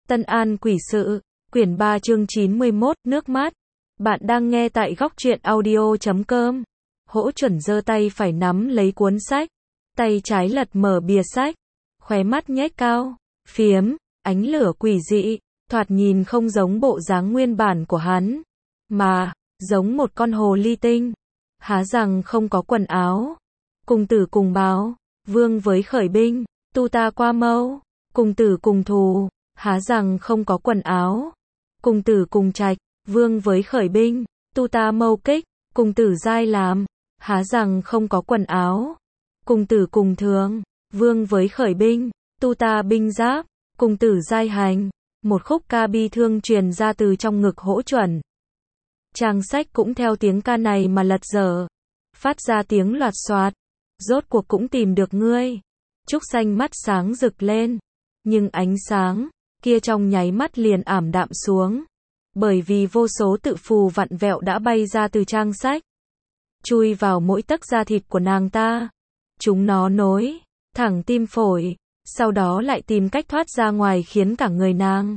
Tân An Quỷ Sự, quyển 3 chương 91, nước mắt. Bạn đang nghe tại góc truyện audio.com. Hỗ chuẩn giơ tay phải nắm lấy cuốn sách, tay trái lật mở bìa sách, khóe mắt nhếch cao, phiếm, ánh lửa quỷ dị, thoạt nhìn không giống bộ dáng nguyên bản của hắn, mà giống một con hồ ly tinh, há rằng không có quần áo. Cùng tử cùng báo, vương với khởi binh, tu ta qua mâu, cùng tử cùng thù, há rằng không có quần áo. Cùng tử cùng trạch, vương với khởi binh, tu ta mâu kích, cùng tử giai làm, há rằng không có quần áo. Cùng tử cùng thường, vương với khởi binh, tu ta binh giáp, cùng tử giai hành. Một khúc ca bi thương truyền ra từ trong ngực Hỗ Chuẩn. Trang sách cũng theo tiếng ca này mà lật dở, phát ra tiếng loạt xoạt. Rốt cuộc cũng tìm được ngươi. Trúc Xanh mắt sáng rực lên, nhưng ánh sáng kia trong nháy mắt liền ảm đạm xuống, bởi vì vô số tự phù vặn vẹo đã bay ra từ trang sách, chui vào mỗi tấc da thịt của nàng ta. Chúng nó nối thẳng tim phổi, sau đó lại tìm cách thoát ra ngoài khiến cả người nàng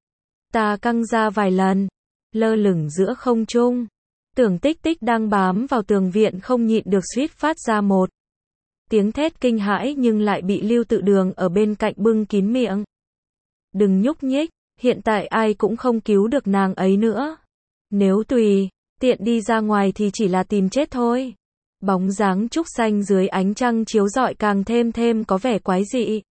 ta căng ra vài lần, lơ lửng giữa không trung. Tưởng Tích Tích đang bám vào tường viện không nhịn được suýt phát ra một tiếng thét kinh hãi, nhưng lại bị Lưu Tự Đường ở bên cạnh bưng kín miệng. Đừng nhúc nhích, hiện tại ai cũng không cứu được nàng ấy nữa. Nếu tùy tiện đi ra ngoài thì chỉ là tìm chết thôi. Bóng dáng Trúc Xanh dưới ánh trăng chiếu rọi càng thêm có vẻ quái dị.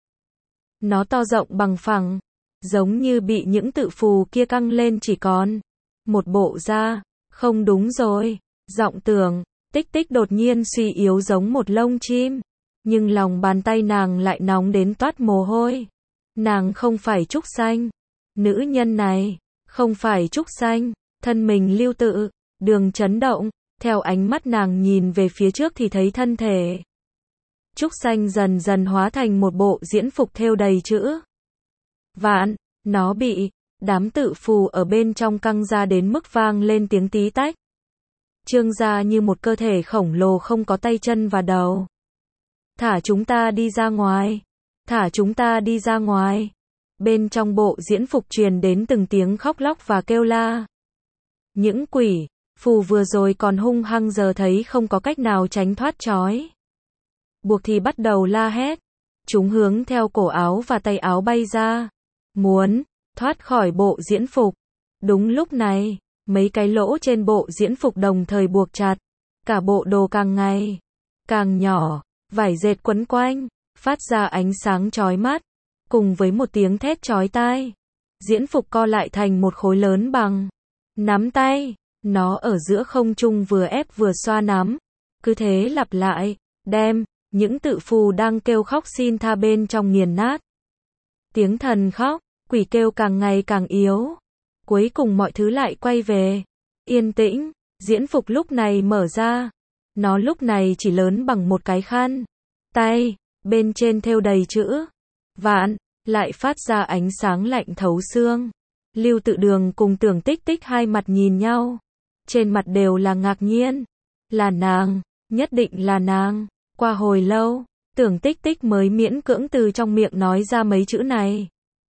Nó to rộng bằng phẳng, giống như bị những tự phù kia căng lên chỉ còn một bộ da. Không đúng rồi, giọng Tưởng Tích Tích đột nhiên suy yếu giống một lông chim, nhưng lòng bàn tay nàng lại nóng đến toát mồ hôi. Nàng không phải Trúc Xanh, nữ nhân này không phải Trúc Xanh. Thân mình Lưu Tự Đường chấn động, theo ánh mắt nàng nhìn về phía trước thì thấy thân thể Trúc Xanh dần dần hóa thành một bộ diễn phục thêu đầy chữ vạn. Nó bị đám tự phù ở bên trong căng ra đến mức vang lên tiếng tí tách, trương ra như một cơ thể khổng lồ không có tay chân và đầu. Thả chúng ta đi ra ngoài, thả chúng ta đi ra ngoài. Bên trong bộ diễn phục truyền đến từng tiếng khóc lóc và kêu la. Những quỷ phù vừa rồi còn hung hăng giờ thấy không có cách nào tránh thoát trói buộc thì bắt đầu la hét. Chúng hướng theo cổ áo và tay áo bay ra, muốn thoát khỏi bộ diễn phục. Đúng lúc này, mấy cái lỗ trên bộ diễn phục đồng thời buộc chặt, cả bộ đồ càng ngày càng nhỏ, vải dệt quấn quanh, phát ra ánh sáng chói mắt, cùng với một tiếng thét chói tai. Diễn phục co lại thành một khối lớn bằng nắm tay, nó ở giữa không trung vừa ép vừa xoa nắm, cứ thế lặp lại, đem những tự phù đang kêu khóc xin tha bên trong nghiền nát. Tiếng thần khóc, quỷ kêu càng ngày càng yếu, cuối cùng mọi thứ lại quay về yên tĩnh. Diễn phục lúc này mở ra, nó lúc này chỉ lớn bằng một cái khăn tay, bên trên thêu đầy chữ vạn, lại phát ra ánh sáng lạnh thấu xương. Lưu Tự Đường cùng Tưởng Tích Tích hai mặt nhìn nhau, trên mặt đều là ngạc nhiên. Là nàng, nhất định là nàng. Qua hồi lâu, Tưởng Tích Tích mới miễn cưỡng từ trong miệng nói ra mấy chữ này.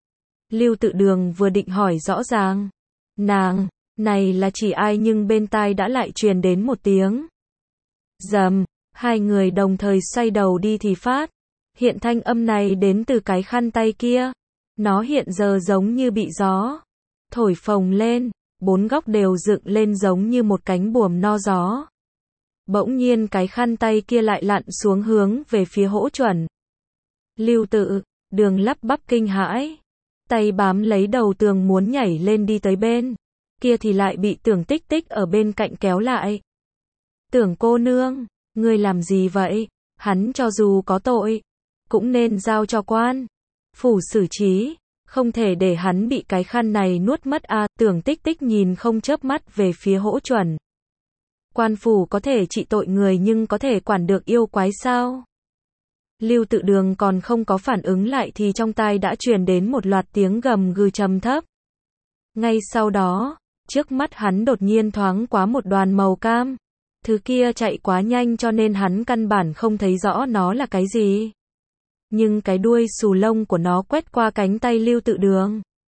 Lưu Tự Đường vừa định hỏi rõ ràng nàng này là chỉ ai, nhưng bên tai đã lại truyền đến một tiếng rầm. Hai người đồng thời xoay đầu đi thì phát hiện thanh âm này đến từ cái khăn tay kia. Nó hiện giờ giống như bị gió thổi phồng lên, bốn góc đều dựng lên giống như một cánh buồm no gió. Bỗng nhiên cái khăn tay kia lại lặn xuống hướng về phía Hỗ Chuẩn. Lưu Tự Đường lắp bắp kinh hãi, tay bám lấy đầu tường muốn nhảy lên đi tới bên kia thì lại bị Tưởng Tích Tích ở bên cạnh kéo lại. Tưởng cô nương, ngươi làm gì vậy? Hắn cho dù có tội, cũng nên giao cho quan phủ xử trí, không thể để hắn bị cái khăn này nuốt mất à. Tưởng Tích Tích nhìn không chớp mắt về phía Hỗ Chuẩn. Quan phủ có thể trị tội người nhưng có thể quản được yêu quái sao? Lưu Tự Đường còn không có phản ứng lại thì trong tai đã truyền đến một loạt tiếng gầm gừ trầm thấp. Ngay sau đó, trước mắt hắn đột nhiên thoáng qua một đoàn màu cam. Thứ kia chạy quá nhanh cho nên hắn căn bản không thấy rõ nó là cái gì. Nhưng cái đuôi xù lông của nó quét qua cánh tay Lưu Tự Đường.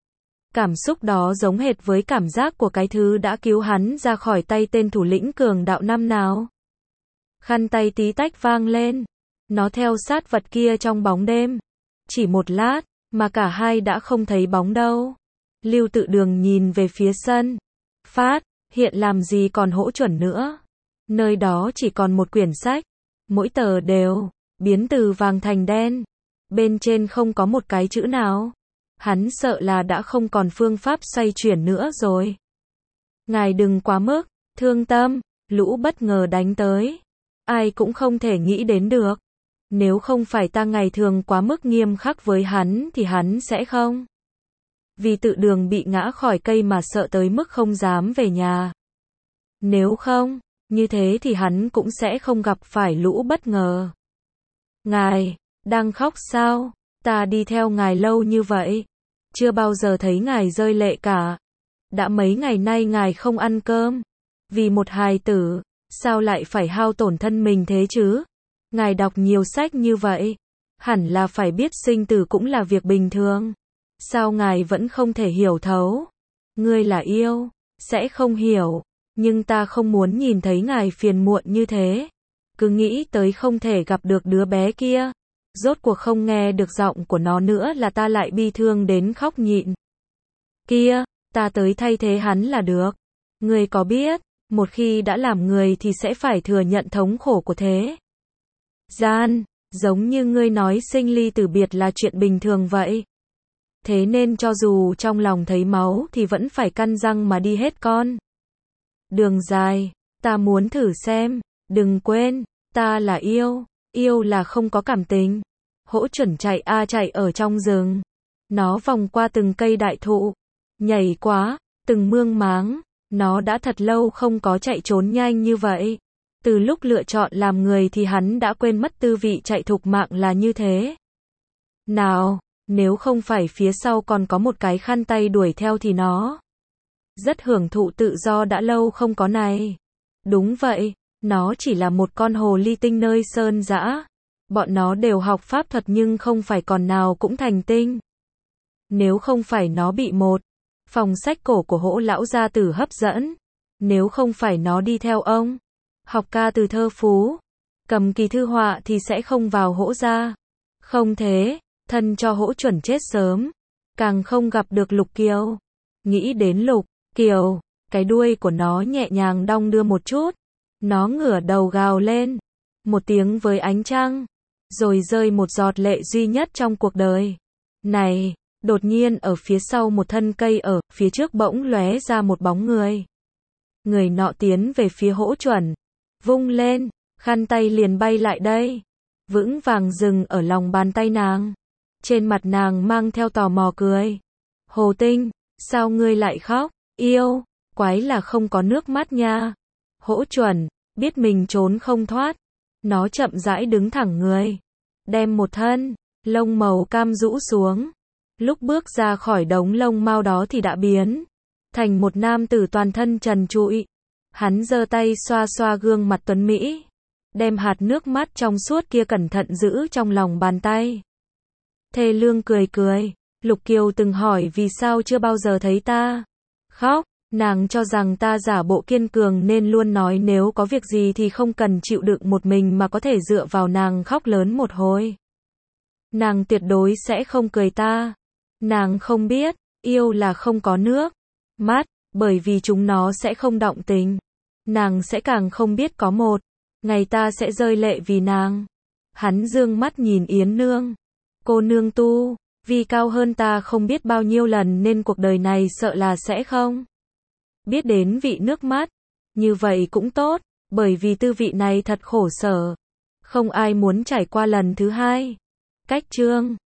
Cảm xúc đó giống hệt với cảm giác của cái thứ đã cứu hắn ra khỏi tay tên thủ lĩnh cường đạo năm nào. Khăn tay tí tách vang lên. Nó theo sát vật kia trong bóng đêm. Chỉ một lát, mà cả hai đã không thấy bóng đâu. Lưu Tự Đường nhìn về phía sân. Phát, hiện làm gì còn Hỗ Chuẩn nữa. Nơi đó chỉ còn một quyển sách. Mỗi tờ đều biến từ vàng thành đen. Bên trên không có một cái chữ nào. Hắn sợ là đã không còn phương pháp xoay chuyển nữa rồi. Ngài đừng quá mức thương tâm, lũ bất ngờ đánh tới. Ai cũng không thể nghĩ đến được. Nếu không phải ta ngày thường quá mức nghiêm khắc với hắn thì hắn sẽ không. Vì Tự Đường bị ngã khỏi cây mà sợ tới mức không dám về nhà. Nếu không, như thế thì hắn cũng sẽ không gặp phải lũ bất ngờ. Ngài, đang khóc sao? Ta đi theo ngài lâu như vậy. Chưa bao giờ thấy ngài rơi lệ cả. Đã mấy ngày nay ngài không ăn cơm. Vì một hài tử, sao lại phải hao tổn thân mình thế chứ? Ngài đọc nhiều sách như vậy. Hẳn là phải biết sinh tử cũng là việc bình thường. Sao ngài vẫn không thể hiểu thấu? Ngươi là yêu, sẽ không hiểu. Nhưng ta không muốn nhìn thấy ngài phiền muộn như thế. Cứ nghĩ tới không thể gặp được đứa bé kia. Rốt cuộc không nghe được giọng của nó nữa là ta lại bi thương đến khóc nhịn. Kia, ta tới thay thế hắn là được. Ngươi có biết, một khi đã làm người thì sẽ phải thừa nhận thống khổ của thế gian, giống như ngươi nói sinh ly tử biệt là chuyện bình thường vậy. Thế nên cho dù trong lòng thấy máu thì vẫn phải căn răng mà đi hết con đường dài. Ta muốn thử xem, đừng quên, ta là yêu. Yêu là không có cảm tình. Hỗ Chuẩn chạy chạy ở trong rừng. Nó vòng qua từng cây đại thụ, nhảy quá từng mương máng. Nó đã thật lâu không có chạy trốn nhanh như vậy. Từ lúc lựa chọn làm người thì hắn đã quên mất tư vị chạy thục mạng là như thế nào. Nếu không phải phía sau còn có một cái khăn tay đuổi theo thì nó rất hưởng thụ tự do đã lâu không có này. Đúng vậy, nó chỉ là một con hồ ly tinh nơi sơn dã. Bọn nó đều học pháp thuật nhưng không phải con nào cũng thành tinh. Nếu không phải nó bị một phòng sách cổ của Hỗ lão gia tử hấp dẫn, nếu không phải nó đi theo ông học ca từ thơ phú, cầm kỳ thư họa thì sẽ không vào Hỗ gia. Không thế, thân cho Hỗ Chuẩn chết sớm, càng không gặp được Lục Kiều. Nghĩ đến Lục Kiều, cái đuôi của nó nhẹ nhàng đong đưa một chút. Nó ngửa đầu gào lên một tiếng với ánh trăng, rồi rơi một giọt lệ duy nhất trong cuộc đời này. Đột nhiên ở phía sau một thân cây ở phía trước bỗng lóe ra một bóng người. Người nọ tiến về phía Hỗ Chuẩn, vung lên, khăn tay liền bay lại đây, vững vàng dừng ở lòng bàn tay nàng. Trên mặt nàng mang theo tò mò cười. Hồ Tinh, sao ngươi lại khóc? Yêu, quái là không có nước mắt nha. Hỗ Chuẩn biết mình trốn không thoát. Nó chậm rãi đứng thẳng người, đem một thân lông màu cam rũ xuống. Lúc bước ra khỏi đống lông mao đó thì đã biến thành một nam tử toàn thân trần trụi. Hắn giơ tay xoa xoa gương mặt tuấn mỹ, đem hạt nước mắt trong suốt kia cẩn thận giữ trong lòng bàn tay. Thê lương cười cười. Lục Kiều từng hỏi vì sao chưa bao giờ thấy ta khóc. Nàng cho rằng ta giả bộ kiên cường nên luôn nói nếu có việc gì thì không cần chịu đựng một mình mà có thể dựa vào nàng khóc lớn một hồi. Nàng tuyệt đối sẽ không cười ta. Nàng không biết, yêu là không có nước mắt, bởi vì chúng nó sẽ không động tình. Nàng sẽ càng không biết có một ngày ta sẽ rơi lệ vì nàng. Hắn dương mắt nhìn Yến Nương. Cô nương tu vì cao hơn ta không biết bao nhiêu lần nên cuộc đời này sợ là sẽ không biết đến vị nước mắt. Như vậy cũng tốt, bởi vì tư vị này thật khổ sở. Không ai muốn trải qua lần thứ hai. Cách chương